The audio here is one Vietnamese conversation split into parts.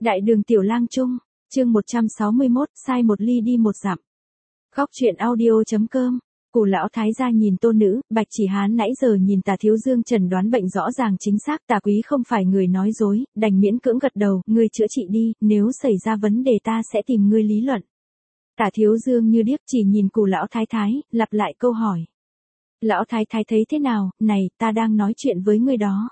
Đại đường Tiểu Lang Trung, chương 161, sai một ly đi một dặm. Góc truyện audio.com. Cù lão thái gia nhìn tôn nữ, Bạch Chỉ Hán nãy giờ nhìn Tả Thiếu Dương chẩn đoán bệnh rõ ràng chính xác, Tả quý không phải người nói dối, đành miễn cưỡng gật đầu, ngươi chữa trị đi, nếu xảy ra vấn đề ta sẽ tìm ngươi lý luận. Tả Thiếu Dương như điếc chỉ nhìn Cù lão thái thái, lặp lại câu hỏi. Lão thái thái thấy thế nào, này, ta đang nói chuyện với ngươi đó.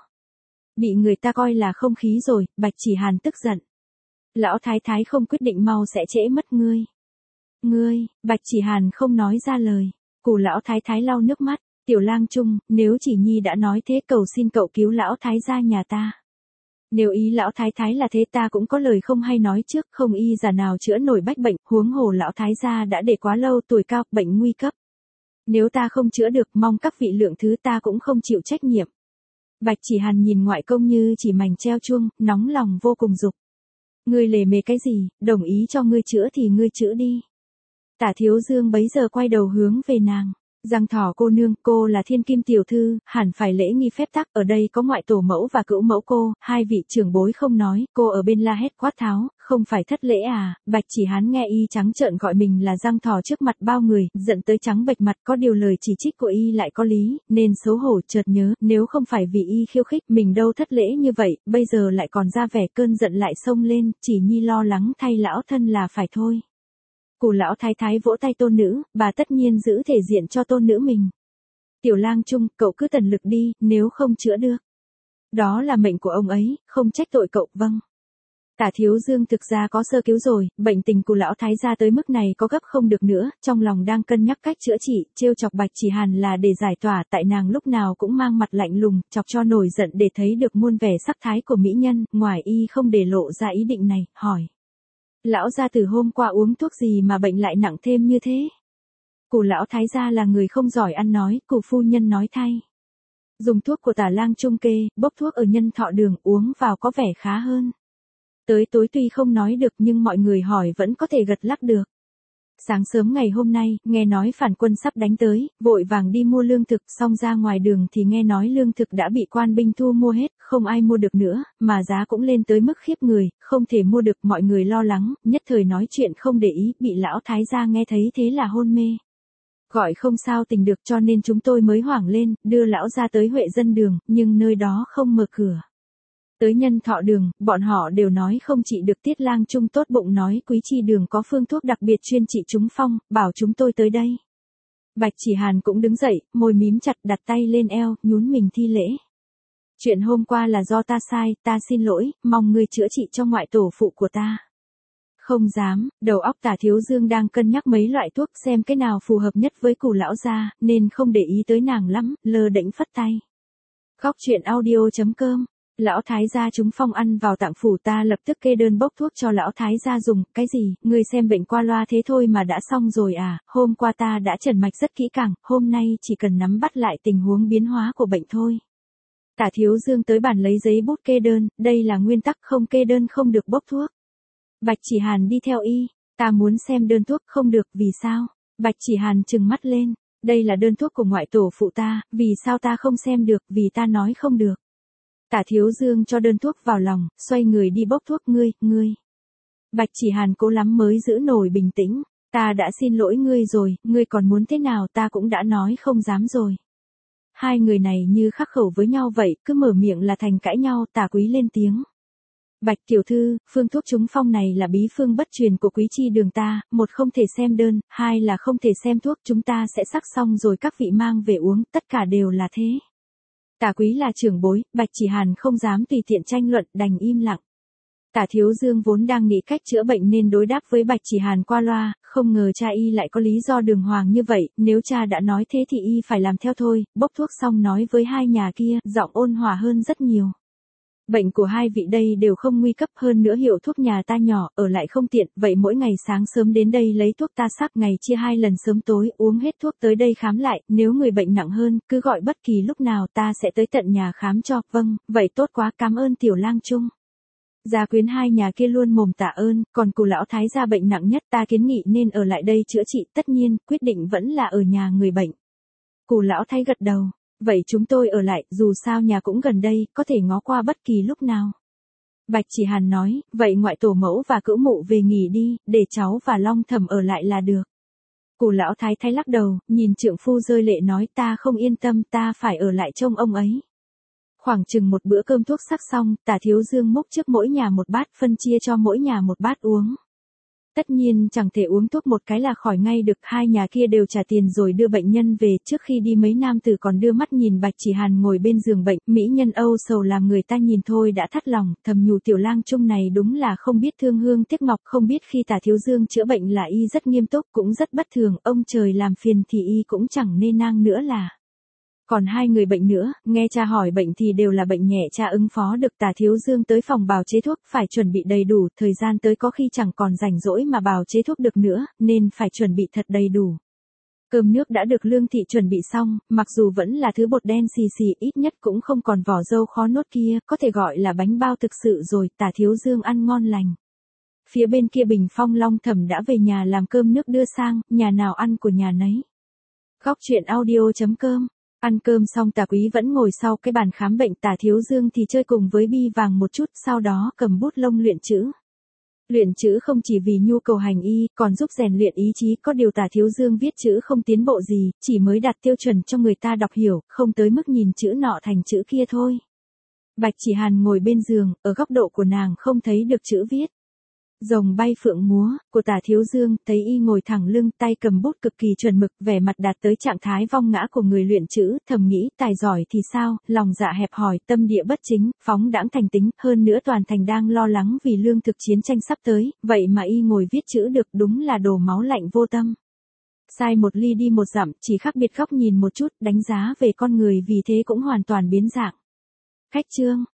Bị người ta coi là không khí rồi, Bạch Chỉ Hàn tức giận. Lão thái thái không quyết định mau sẽ trễ mất ngươi. Ngươi, Bạch Chỉ Hàn không nói ra lời. Cù lão thái thái lau nước mắt, Tiểu Lang Trung, nếu Chỉ Nhi đã nói thế cầu xin cậu cứu lão thái gia nhà ta. Nếu ý lão thái thái là thế ta cũng có lời không hay nói trước, không y giả nào chữa nổi bách bệnh, huống hồ lão thái gia đã để quá lâu tuổi cao, bệnh nguy cấp. Nếu ta không chữa được mong các vị lượng thứ ta cũng không chịu trách nhiệm. Bạch Chỉ Hàn nhìn ngoại công như chỉ mảnh treo chuông, nóng lòng vô cùng dục. Ngươi lề mề cái gì, đồng ý cho ngươi chữa thì ngươi chữa đi. Tả Thiếu Dương bấy giờ quay đầu hướng về nàng. Giang Thỏ cô nương, cô là Thiên Kim tiểu thư, hẳn phải lễ nghi phép tắc, ở đây có ngoại tổ mẫu và cữu mẫu cô, hai vị trưởng bối không nói, cô ở bên la hét quát tháo, không phải thất lễ à? Bạch Chỉ Hán nghe y trắng trợn gọi mình là Giang Thỏ trước mặt bao người, giận tới trắng bệch mặt, có điều lời chỉ trích của y lại có lý, nên xấu hổ chợt nhớ, nếu không phải vì y khiêu khích, mình đâu thất lễ như vậy, bây giờ lại còn ra vẻ cơn giận lại xông lên, Chỉ Nhi lo lắng thay lão thân là phải thôi. Cù lão thái thái vỗ tay tôn nữ, bà tất nhiên giữ thể diện cho tôn nữ mình. Tiểu Lang Trung, cậu cứ tận lực đi, nếu không chữa được. Đó là mệnh của ông ấy, không trách tội cậu, vâng. Tả Thiếu Dương thực ra có sơ cứu rồi, bệnh tình cù lão thái gia tới mức này có gấp không được nữa, trong lòng đang cân nhắc cách chữa trị, trêu chọc Bạch Chỉ Hàn là để giải tỏa, tại nàng lúc nào cũng mang mặt lạnh lùng, chọc cho nổi giận để thấy được muôn vẻ sắc thái của mỹ nhân, ngoài y không để lộ ra ý định này, hỏi. Lão gia từ hôm qua uống thuốc gì mà bệnh lại nặng thêm như thế? Cù lão thái gia là người không giỏi ăn nói, Cù phu nhân nói thay. Dùng thuốc của Tả Lang Trung kê, bốc thuốc ở Nhân Thọ Đường uống vào có vẻ khá hơn. Tới tối tuy không nói được nhưng mọi người hỏi vẫn có thể gật lắc được. Sáng sớm ngày hôm nay, nghe nói phản quân sắp đánh tới, vội vàng đi mua lương thực, xong ra ngoài đường thì nghe nói lương thực đã bị quan binh thu mua hết, không ai mua được nữa, mà giá cũng lên tới mức khiếp người, không thể mua được, mọi người lo lắng, nhất thời nói chuyện không để ý, bị lão thái gia nghe thấy thế là hôn mê. Gọi không sao tình được cho nên chúng tôi mới hoảng lên, đưa lão ra tới Huệ Dân Đường, nhưng nơi đó không mở cửa. Tới Nhân Thọ Đường, bọn họ đều nói không trị được, Tiết Lang Trung tốt bụng nói Quý Chi Đường có phương thuốc đặc biệt chuyên trị trúng phong, bảo chúng tôi tới đây. Bạch Chỉ Hàn cũng đứng dậy, môi mím chặt đặt tay lên eo, nhún mình thi lễ. Chuyện hôm qua là do ta sai, ta xin lỗi, mong ngươi chữa trị cho ngoại tổ phụ của ta. Không dám, đầu óc Tả Thiếu Dương đang cân nhắc mấy loại thuốc xem cái nào phù hợp nhất với Cù lão gia, nên không để ý tới nàng lắm, lơ đễnh phất tay. Góc truyện audio.com. Lão thái gia chúng phong ăn vào tạng phủ, ta lập tức kê đơn bốc thuốc cho lão thái gia dùng, cái gì, ngươi xem bệnh qua loa thế thôi mà đã xong rồi à, hôm qua ta đã trần mạch rất kỹ càng, hôm nay chỉ cần nắm bắt lại tình huống biến hóa của bệnh thôi. Tả Thiếu Dương tới bàn lấy giấy bút kê đơn, đây là nguyên tắc, không kê đơn không được bốc thuốc. Bạch Chỉ Hàn đi theo y, ta muốn xem đơn thuốc, không được, vì sao? Bạch Chỉ Hàn trừng mắt lên, đây là đơn thuốc của ngoại tổ phụ ta, vì sao ta không xem được, vì ta nói không được. Tả Thiếu Dương cho đơn thuốc vào lòng, xoay người đi bốc thuốc, ngươi. Bạch Chỉ Hàn cố lắm mới giữ nổi bình tĩnh, ta đã xin lỗi ngươi rồi, ngươi còn muốn thế nào, ta cũng đã nói không dám rồi. Hai người này như khắc khẩu với nhau vậy, cứ mở miệng là thành cãi nhau, Tả Quý lên tiếng. Bạch tiểu thư, phương thuốc trúng phong này là bí phương bất truyền của Quý Chi Đường ta, một không thể xem đơn, hai là không thể xem thuốc, chúng ta sẽ sắc xong rồi các vị mang về uống, tất cả đều là thế. Tả Quý là trưởng bối, Bạch Chỉ Hàn không dám tùy tiện tranh luận, đành im lặng. Tả Thiếu Dương vốn đang nghĩ cách chữa bệnh nên đối đáp với Bạch Chỉ Hàn qua loa, không ngờ cha y lại có lý do đường hoàng như vậy, nếu cha đã nói thế thì y phải làm theo thôi, bốc thuốc xong nói với hai nhà kia, giọng ôn hòa hơn rất nhiều. Bệnh của hai vị đây đều không nguy cấp, hơn nữa hiệu thuốc nhà ta nhỏ, ở lại không tiện, vậy mỗi ngày sáng sớm đến đây lấy thuốc ta sắc, ngày chia 2 lần sớm tối, uống hết thuốc tới đây khám lại, nếu người bệnh nặng hơn, cứ gọi bất kỳ lúc nào ta sẽ tới tận nhà khám cho, vâng, vậy tốt quá, cảm ơn Tiểu Lang Trung. Gia quyến hai nhà kia luôn mồm tạ ơn, còn Cù lão thái gia bệnh nặng nhất, ta kiến nghị nên ở lại đây chữa trị, tất nhiên, quyết định vẫn là ở nhà người bệnh. Cù lão thái gật đầu. Vậy chúng tôi ở lại, dù sao nhà cũng gần đây, có thể ngó qua bất kỳ lúc nào. Bạch Chỉ Hàn nói, vậy ngoại tổ mẫu và cữu mụ về nghỉ đi, để cháu và Long Thẩm ở lại là được. Cụ lão thái thái lắc đầu, nhìn trượng phu rơi lệ nói ta không yên tâm, ta phải ở lại trông ông ấy. Khoảng chừng một bữa cơm thuốc sắc xong, Tả Thiếu Dương múc trước mỗi nhà một bát, phân chia cho mỗi nhà một bát uống. Tất nhiên chẳng thể uống thuốc một cái là khỏi ngay được, hai nhà kia đều trả tiền rồi đưa bệnh nhân về, trước khi đi mấy nam tử còn đưa mắt nhìn Bạch Chỉ Hàn ngồi bên giường bệnh, mỹ nhân âu sầu làm người ta nhìn thôi đã thắt lòng, thầm nhủ tiểu lang trung này đúng là không biết thương hương tiếc ngọc, không biết khi Tả Thiếu Dương chữa bệnh là y rất nghiêm túc, cũng rất bất thường, ông trời làm phiền thì y cũng chẳng nên nang nữa là. Còn hai người bệnh nữa, nghe cha hỏi bệnh thì đều là bệnh nhẹ, cha ứng phó được. Tả Thiếu Dương tới phòng bào chế thuốc, phải chuẩn bị đầy đủ, thời gian tới có khi chẳng còn rảnh rỗi mà bào chế thuốc được nữa, nên phải chuẩn bị thật đầy đủ. Cơm nước đã được Lương Thị chuẩn bị xong, mặc dù vẫn là thứ bột đen xì xì, ít nhất cũng không còn vỏ dâu khó nuốt kia, có thể gọi là bánh bao thực sự rồi. Tả Thiếu Dương ăn ngon lành. Phía bên kia Bình Phong Long Thẩm đã về nhà làm cơm nước đưa sang, nhà nào ăn của nhà nấy. Góc truyện audio.com. Ăn cơm xong Tả Quý vẫn ngồi sau cái bàn khám bệnh, Tả Thiếu Dương thì chơi cùng với Bi Vàng một chút, sau đó cầm bút lông luyện chữ. Luyện chữ không chỉ vì nhu cầu hành y, còn giúp rèn luyện ý chí, có điều Tả Thiếu Dương viết chữ không tiến bộ gì, chỉ mới đạt tiêu chuẩn cho người ta đọc hiểu, không tới mức nhìn chữ nọ thành chữ kia thôi. Bạch Chỉ Hàn ngồi bên giường, ở góc độ của nàng không thấy được chữ viết. Rồng bay phượng múa, của Tả Thiếu Dương, thấy y ngồi thẳng lưng, tay cầm bút cực kỳ chuẩn mực, vẻ mặt đạt tới trạng thái vong ngã của người luyện chữ, thầm nghĩ, tài giỏi thì sao, lòng dạ hẹp hòi, tâm địa bất chính, phóng đãng thành tính, hơn nữa toàn thành đang lo lắng vì lương thực chiến tranh sắp tới, vậy mà y ngồi viết chữ được, đúng là đồ máu lạnh vô tâm. Sai một ly đi một dặm, chỉ khác biệt góc nhìn một chút, đánh giá về con người vì thế cũng hoàn toàn biến dạng. Khách chương.